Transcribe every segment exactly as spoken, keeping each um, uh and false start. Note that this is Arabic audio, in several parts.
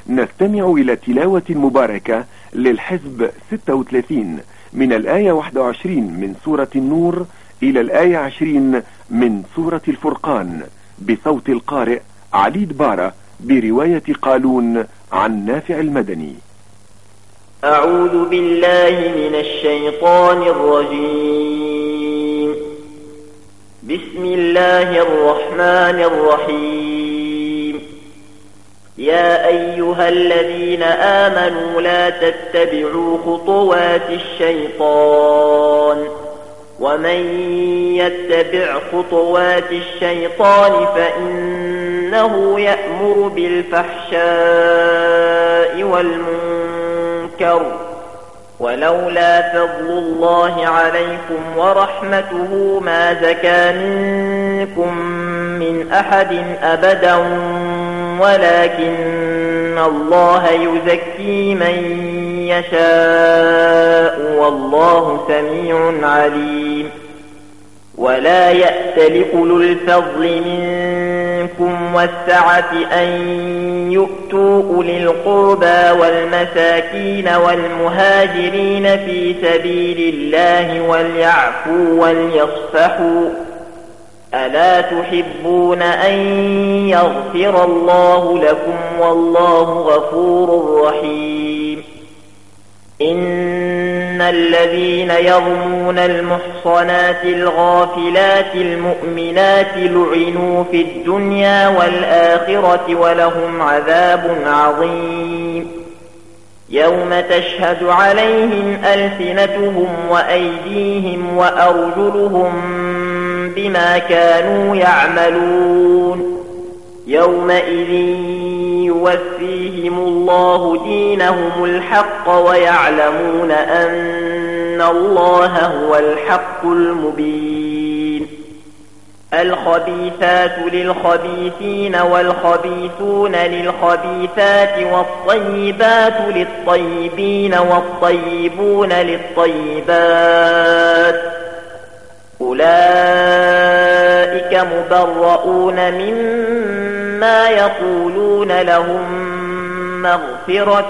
نستمع إلى تلاوة مباركة للحزب ستة وثلاثين من الآية واحد وعشرين من سورة النور إلى الآية عشرين من سورة الفرقان بصوت القارئ عليد بارة برواية قالون عن نافع المدني. أعوذ بالله من الشيطان الرجيم. بسم الله الرحمن الرحيم. يا أيها الذين آمنوا لا تتبعوا خطوات الشيطان ومن يتبع خطوات الشيطان فإنه يأمر بالفحشاء والمنكر ولولا فضل الله عليكم ورحمته ما زكى منكم من أحد أبدا ولكن الله يزكي من يشاء والله سميع عليم. ولا يأتل أولو الفضل منكم والسعة أن يؤتوا أولي القربى والمساكين والمهاجرين في سبيل الله وليعفوا وليصفحوا ألا تحبون أن يغفر الله لكم والله غفور رحيم. إن الذين يرمون المحصنات الغافلات المؤمنات لعنوا في الدنيا والآخرة ولهم عذاب عظيم. يوم تشهد عليهم ألسنتهم وأيديهم وأرجلهم بما كانوا يعملون. يومئذ يوفيهم الله دينهم الحق ويعلمون أن الله هو الحق المبين. الخبيثات للخبيثين والخبيثون للخبيثات والطيبات للطيبين والطيبون للطيبات أولئك مبرؤون مما يقولون لهم مغفرة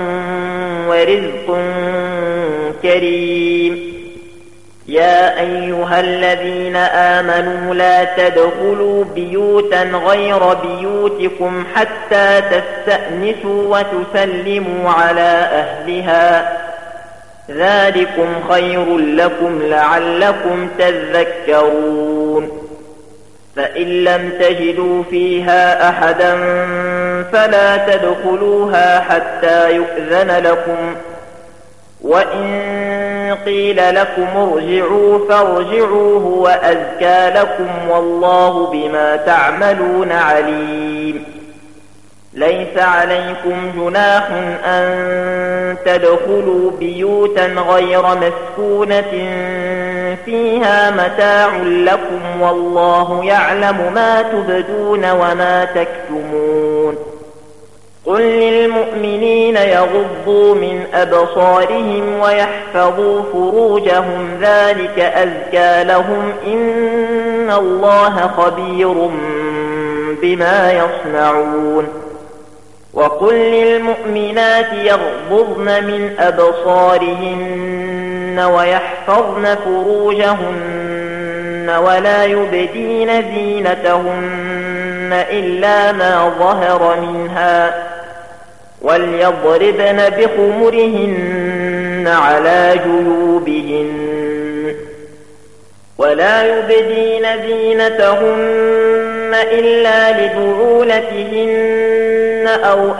ورزق كريم. يا أيها الذين آمنوا لا تدخلوا بيوتا غير بيوتكم حتى تستأنسوا وتسلموا على أهلها ذلكم خير لكم لعلكم تذكرون. فإن لم تجدوا فيها أحدا فلا تدخلوها حتى يؤذن لكم وإن قيل لكم ارجعوا فارجعوا هو أزكى لكم والله بما تعملون عليم. ليس عليكم جناح أن تدخلوا بيوتا غير مسكونة فيها متاع لكم والله يعلم ما تبدون وما تكتمون. قل للمؤمنين يغضوا من أبصارهم ويحفظوا فروجهم ذلك أزكى لهم إن الله خبير بما يصنعون. وقل للمؤمنات يغضضن من أبصارهن ويحفظن فروجهن ولا يبدين زينتهن إلا ما ظهر منها وليضربن بخمرهن على جيوبهن ولا يبدين زينتهن إلا لبعولتهن أو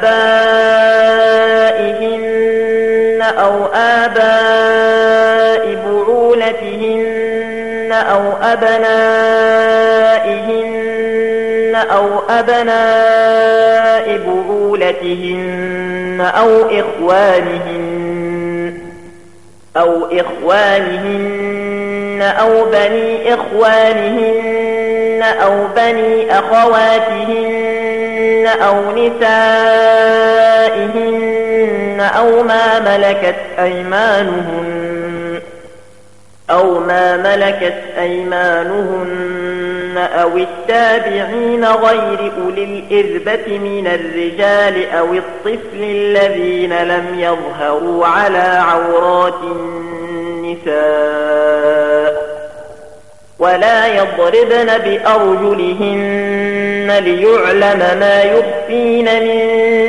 آبائهن أو آباء بعولتهن أو أبنائهن أو أبناء بعولتهن أو إخوانهن أو إخوانهن أو بني إخوانهن أو بني أخواتهن أو نسائهن أو ما ملكت أيمانهن أو ما ملكت أيمانهن أو التابعين غير أولي الإربة من الرجال أو الطفل الذين لم يظهروا على عورات النساء ولا يضربن بأرجلهن ليعلم ما يخفين من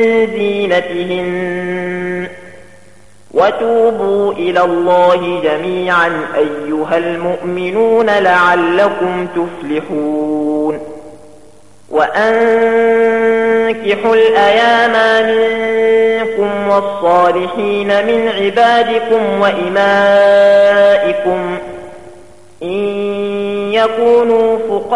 زينتهن وتوبوا إلى الله جميعا أيها المؤمنون لعلكم تفلحون وأنكحوا الأيام منكم والصالحين من عبادكم وإمائكم إن يكونوا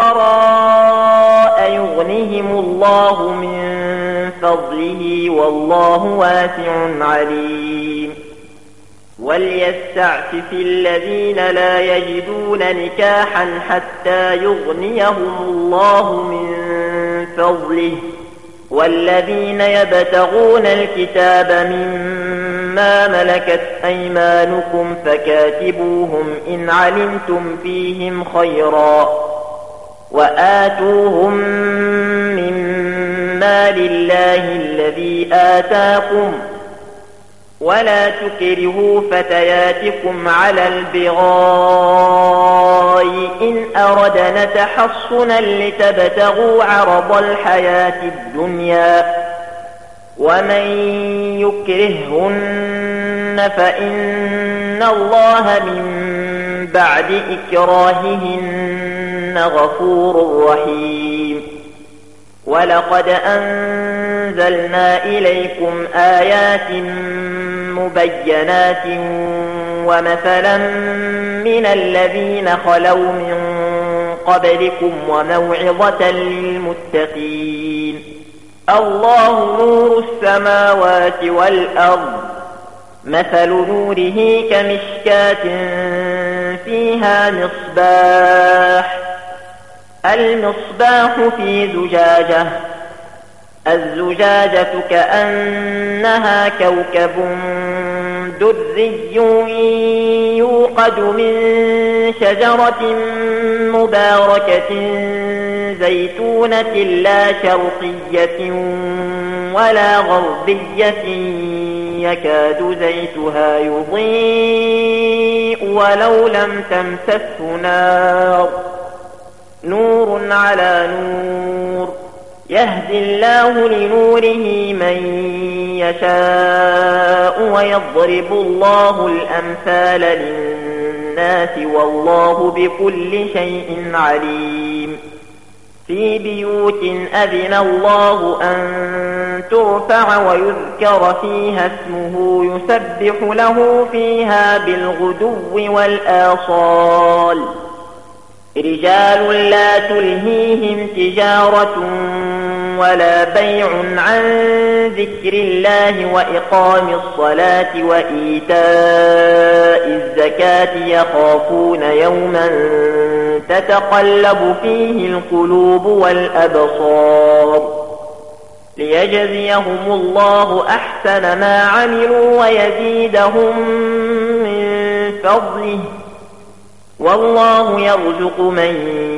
فقراء يغنهم الله من فضله والله واسع عليم وليستعفف الذين لا يجدون نكاحا حتى يغنيهم الله من فضله والذين يبتغون الكتاب مما ملكت أيمانكم فكاتبوهم إن علمتم فيهم خيرا وآتوهم مما لله الذي آتاكم ولا تكرهوا فتياتكم على البغاء إن أردنا تحصنا لتبتغوا عرض الحياة الدنيا ومن يكرههن فإن الله من بعد إكراههن غفور رحيم ولقد أنزلنا إليكم آيات مبينات ومثلا من الذين خلوا من قبلكم وموعظة للمتقين الله نور السماوات والأرض مثل نوره كمشكاة فيها مصباح المصباح في زجاجة الزجاجة كأنها كوكب دري يوقد من شجرة مباركة زيتونة لا شرقية ولا غربية يكاد زيتها يضيء ولو لم تمسسه نار نور على نور يهدي الله لنوره من يشاء ويضرب الله الأمثال للناس والله بكل شيء عليم في بيوت أذن الله أن ترفع ويذكر فيها اسمه يسبح له فيها بالغدو والآصال رجال لا تلهيهم تجارة ولا بيع عن ذكر الله وإقام الصلاة وإيتاء الزكاة يخافون يوما تتقلب فيه القلوب والأبصار ليجزيهم الله أحسن ما عملوا ويزيدهم من فضله والله يرزق من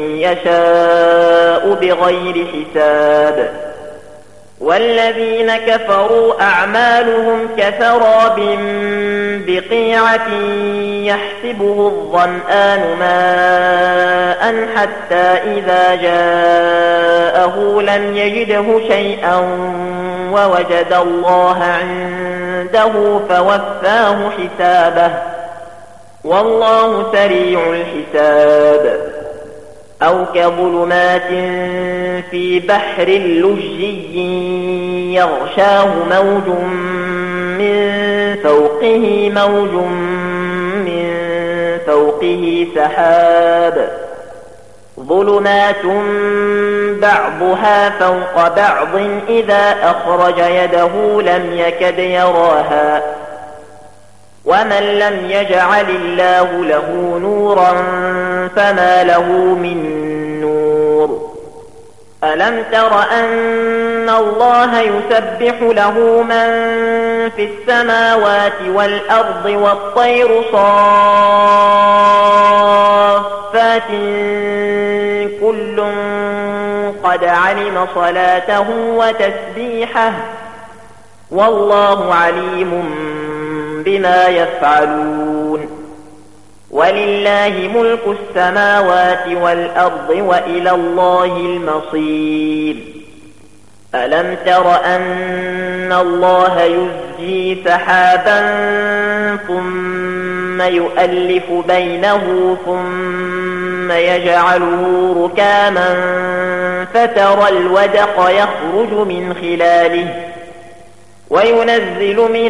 يشاء بغير حساب والذين كفروا أعمالهم كسراب بقيعة يحسبه الظمآن ماء حتى إذا جاءه لم يجده شيئا ووجد الله عنده فوفاه حسابه والله سريع الحساب أو كظلمات في بحر لجي يغشاه موج من فوقه موج من فوقه سحاب ظلمات بعضها فوق بعض إذا أخرج يده لم يكد يراها ومن لم يجعل الله له نورا فما له من نور ألم تر أن الله يسبح له من في السماوات والأرض والطير صافات صلاة كل قد علم صلاته وتسبيحه والله عليم بما يفعلون ولله ملك السماوات والأرض وإلى الله المصير ألم تر أن الله يزجي سحابا ثم يؤلف بينه ثم يجعله ركاما فترى الودق يخرج من خلاله وينزل من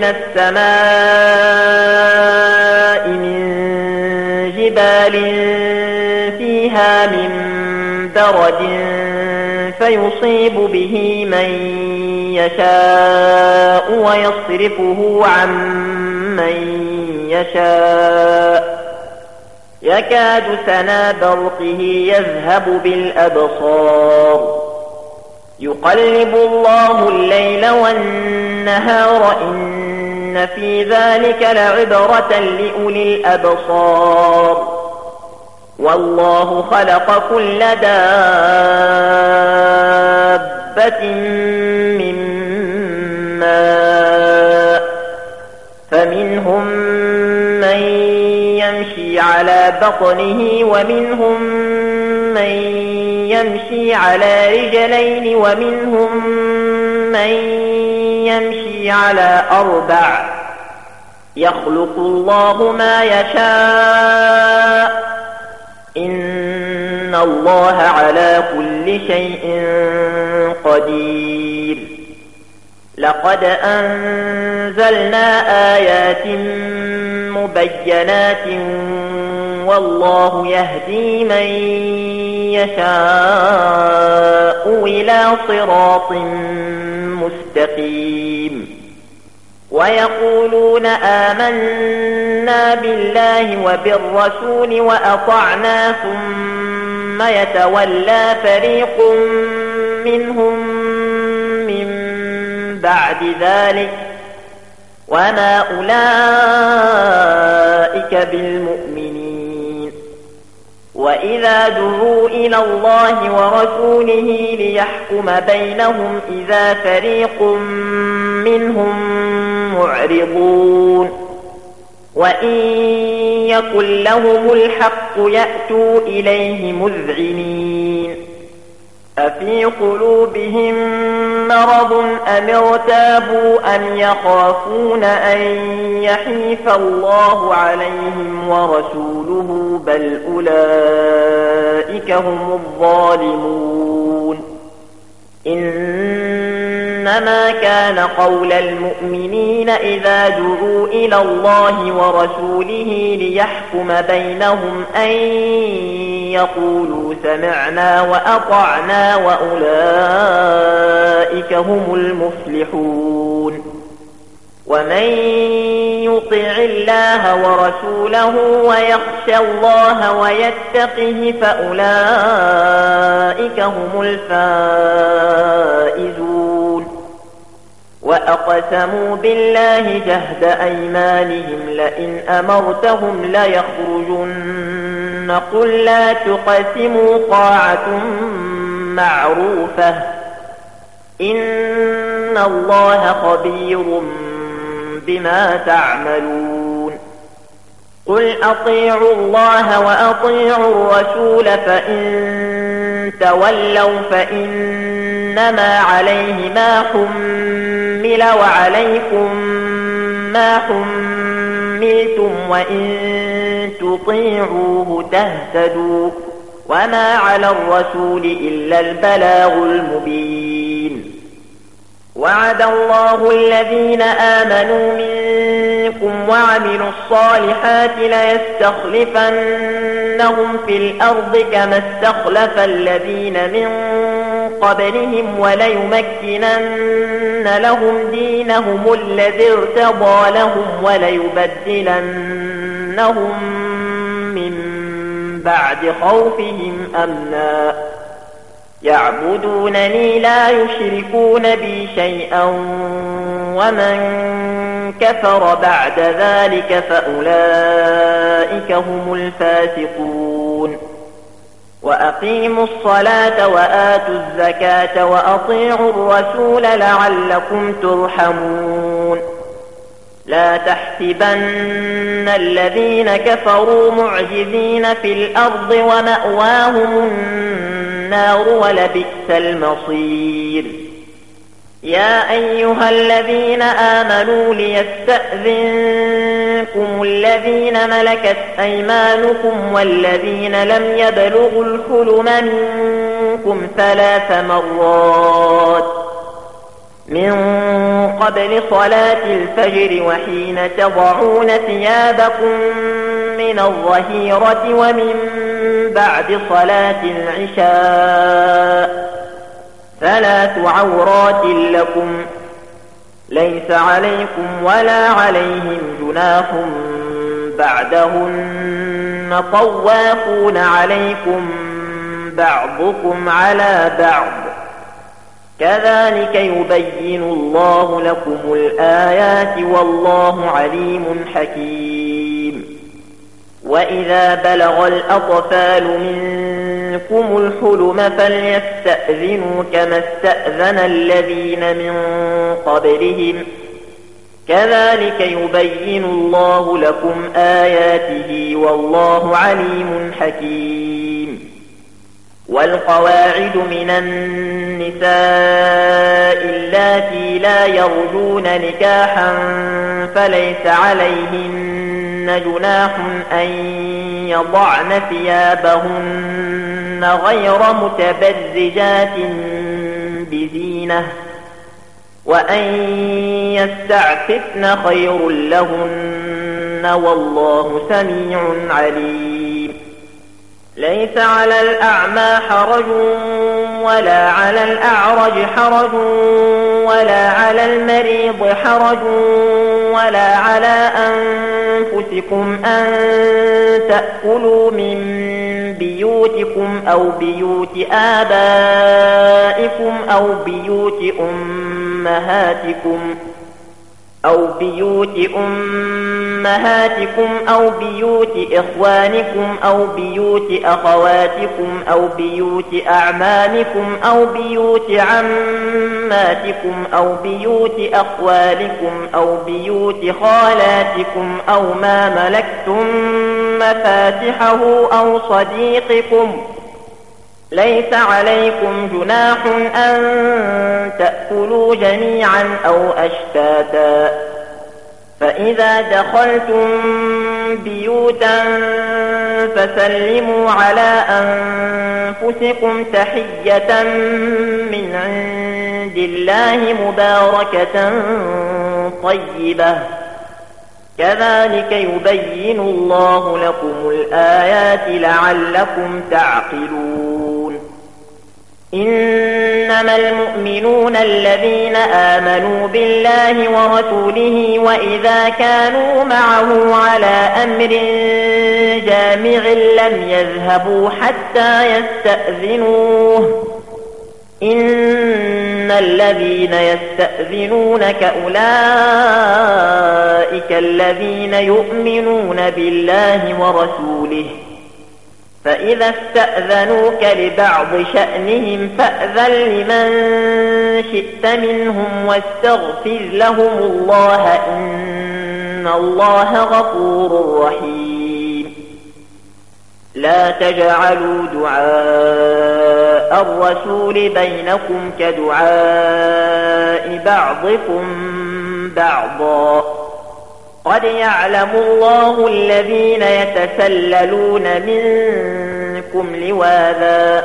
السماء من جبال فيها من برد فيصيب به من يشاء ويصرفه عن من يشاء يكاد سنا برقه يذهب بالأبصار يقلب الله الليل والنهار إن في ذلك لعبرة لأولي الأبصار والله خلق كل دابة من ماء فمنهم من يمشي على بطنه ومنهم من يمشي على رجلين ومنهم من يمشي على أربع يخلق الله ما يشاء إن الله على كل شيء قدير لقد أنزلنا آيات مبينات والله يهدي من يشاء إلى صراط مستقيم ويقولون آمنا بالله وبالرسول وأطعنا ثم يتولى فريق منهم من بعد ذلك وما أولئك بالمؤمنين وإذا دعوا إلى الله ورسوله ليحكم بينهم إذا فريق منهم معرضون وإن يكن لهم الحق يأتوا إليه مذعنين أفي قلوبهم مرض أم ارتابوا أم يخافون أن يحيف الله عليهم ورسوله بل أولئك هم الظالمون إنما كان قول المؤمنين إذا دعوا إلى الله ورسوله ليحكم بينهم أن يقولوا سمعنا وأطعنا وأولئك هم المفلحون ومن يطع الله ورسوله ويخشى الله ويتقه فأولئك هم الفائزون وأقسموا بالله جهد أيمانهم لئن أمرتهم ليخرجن قل لا تقسموا طاعة معروفة إن الله خبير بما تعملون قل أطيعوا الله وأطيعوا الرسول فإن تولوا فإنما عليه ما حمل وعليكم ما حملتم وإن تطيعوه تهتدوا وما على الرسول إلا البلاغ المبين وعد الله الذين آمنوا منكم وعملوا الصالحات ليستخلفنهم في الأرض كما استخلف الذين من قبلهم وليمكنن لهم دينهم الذي ارتضى لهم وليبدلنهم من بعد خوفهم أمنا يعبدونني لا يشركون بي شيئا ومن كفر بعد ذلك فأولئك هم الفاسقون وأقيموا الصلاة وآتوا الزكاة وأطيعوا الرسول لعلكم ترحمون لا تحسبن الذين كفروا معجزين في الأرض ومأواهم النار ولبئس المصير يا أيها الذين آمنوا ليستأذنكم الذين ملكت أيمانكم والذين لم يبلغوا الحلم منكم ثلاث مرات من قبل صلاة الفجر وحين تضعون ثيابكم من الظهيرة ومن بعد صلاة العشاء ثلاث عورات لكم ليس عليكم ولا عليهم جناح بعدهن طوافون عليكم بعضكم على بعض كذلك يبين الله لكم الآيات والله عليم حكيم وإذا بلغ الأطفال منكم الحلم فليستأذنوا كما استأذن الذين من قبلهم كذلك يبين الله لكم آياته والله عليم حكيم والقواعد من النساء اللاتي لا يرجون نكاحا فليس عليهن جناح أن يضعن ثيابهن غير متبرجات بزينة وأن يستعففن خير لهن والله سميع عليم ليس على الأعمى حرج ولا على الأعرج حرج ولا على المريض حرج ولا على أنفسكم أن تأكلوا من بيوتكم أو بيوت آبائكم أو بيوت أمهاتكم أو بيوت أمهاتكم أو بيوت إخوانكم أو بيوت أخواتكم أو بيوت أعمامكم أو بيوت عماتكم أو بيوت أخوالكم أو بيوت خالاتكم أو ما ملكتم مفاتحه أو صديقكم ليس عليكم جناح أن تأكلوا جميعا أو أشتاتا فإذا دخلتم بيوتا فسلموا على أنفسكم تحية من عند الله مباركة طيبة كذلك يبين الله لكم الآيات لعلكم تعقلون إنما المؤمنون الذين آمنوا بالله ورسوله وإذا كانوا معه على أمر جامع لم يذهبوا حتى يستأذنوه إن الذين يستأذنونك أولئك الذين يؤمنون بالله ورسوله فإذا استأذنوك لبعض شأنهم فأذن لمن شئت منهم واستغفر لهم الله إن الله غفور رحيم لا تجعلوا دعاء الرسول بينكم كدعاء بعضكم بعضا قد يعلم الله الذين يتسللون منكم لواذا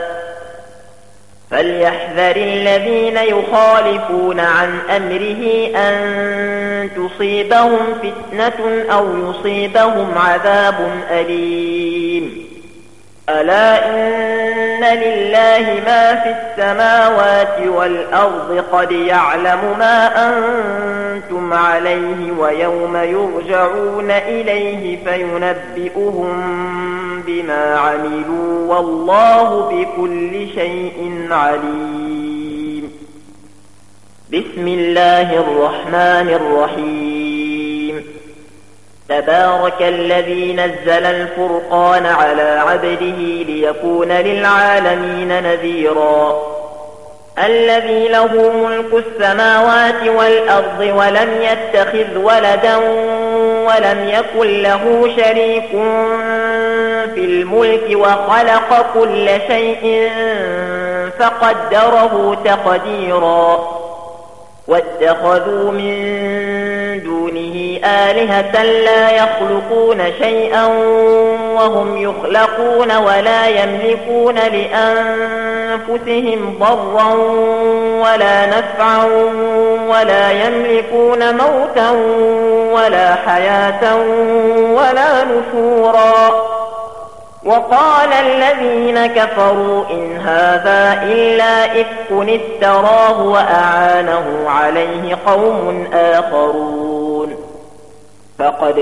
فليحذر الذين يخالفون عن أمره أن تصيبهم فتنة أو يصيبهم عذاب أليم ألا إن لله ما في السماوات والأرض قد يعلم ما أنتم عليه ويوم يرجعون إليه فينبئهم بما عملوا والله بكل شيء عليم بسم الله الرحمن الرحيم تبارك الذي نزل الفرقان على عبده ليكون للعالمين نذيرا الذي له ملك السماوات والأرض ولم يتخذ ولدا ولم يكن له شريك في الملك وخلق كل شيء فقدره تقديرا واتخذوا من دونه آلهة لا يخلقون شيئا وهم يخلقون ولا يملكون لأنفسهم ضرا ولا نفعا ولا يملكون موتا ولا حياة ولا نشورا وقال الذين كفروا إن هذا إلا إفك افتراه وأعانه عليه قوم آخرون فقد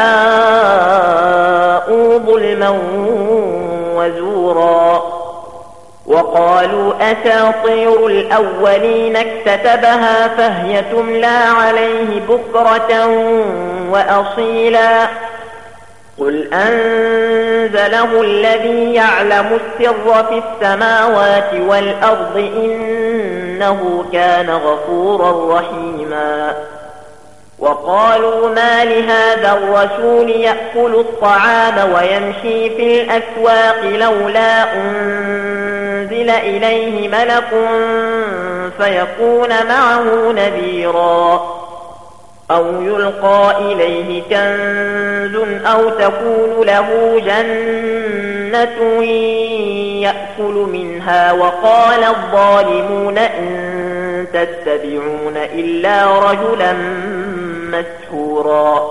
جاءوا ظلما وزورا وقالوا أساطير الأولين اكتتبها فهي تملى عليه بكرة وأصيلا قل أنزله الذي يعلم السر في السماوات والأرض إنه كان غفورا رحيما وقالوا ما لهذا الرسول يأكل الطعام ويمشي في الأسواق لولا أنزل إليه ملك فيكون معه نذيرا أو يلقى إليه كنز أو تكون له جنة يأكل منها وقال الظالمون إن تتبعون إلا رجلا مسحورا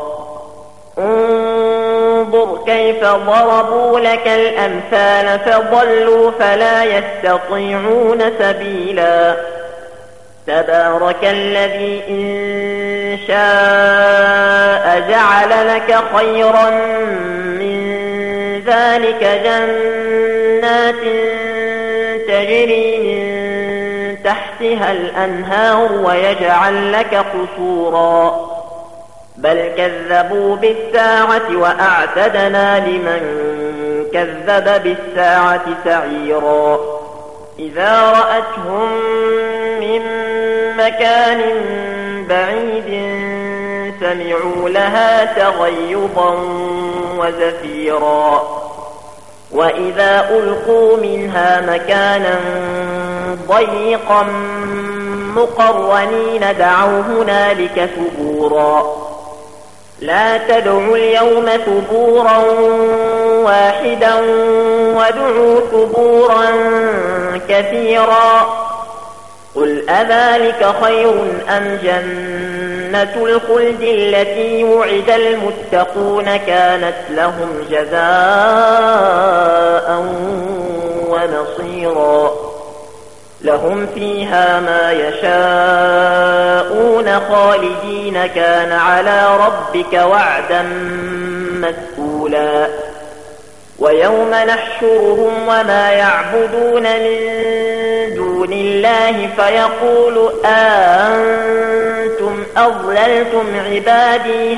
انظر كيف ضربوا لك الأمثال فضلوا فلا يستطيعون سبيلا تبارك الذي إن شاء جعل لك خيرا من ذلك جنات تجري من تحتها الأنهار ويجعل لك قصورا بل كذبوا بالساعة وأعتدنا لمن كذب بالساعة سعيرا إذا رأتهم من مكان بعيد سمعوا لها تغيظا وزفيرا وإذا ألقوا منها مكانا ضيقا مقرنين دعوا هنالك ثبورا لا تدعوا اليوم ثبورا واحدا وادعوا ثبورا كثيرا قل أذلك خير أم جنة الخلد التي وعد المتقون كانت لهم جزاء ومصيرا لهم فيها ما يشاءون خالدين كان على ربك وعدا مسئولا ويوم نحشرهم وما يعبدون من دون الله فيقول أأنتم أضللتم عبادي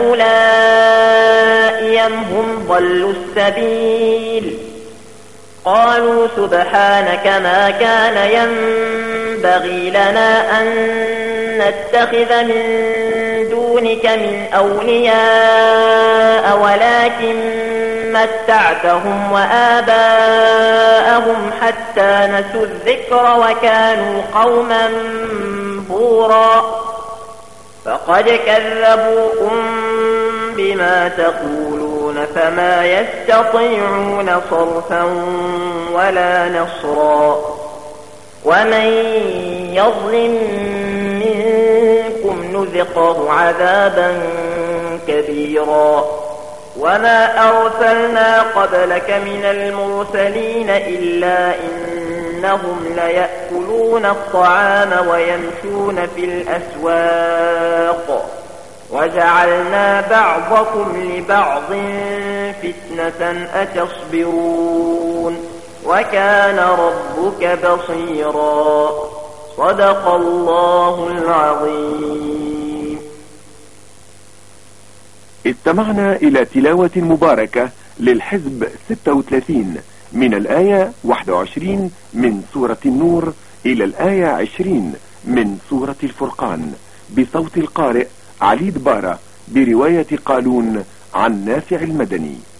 هؤلاء أم هم ضلوا السبيل قالوا سبحانك ما كان ينبغي لنا أن نتخذ من دونك من أولياء ولكن متعتهم وآباءهم حتى نسوا الذكر وكانوا قوما بورا فقد كذبوكم بما تقولون فما يستطيعون صرفا ولا نصرا ومن يظلم منكم نذقه عذابا كبيرا وما أرسلنا قبلك من المرسلين إلا إنهم ليأكلون الطعام ويمشون في الأسواق وجعلنا بعضكم لبعض فتنة أتصبرون وكان ربك بصيرا صدق الله العظيم. استمعنا إلى تلاوة مباركة للحزب ستة وثلاثين من الآية واحد وعشرين من سورة النور إلى الآية عشرين من سورة الفرقان بصوت القارئ علي دبارة برواية قالون عن نافع المدني.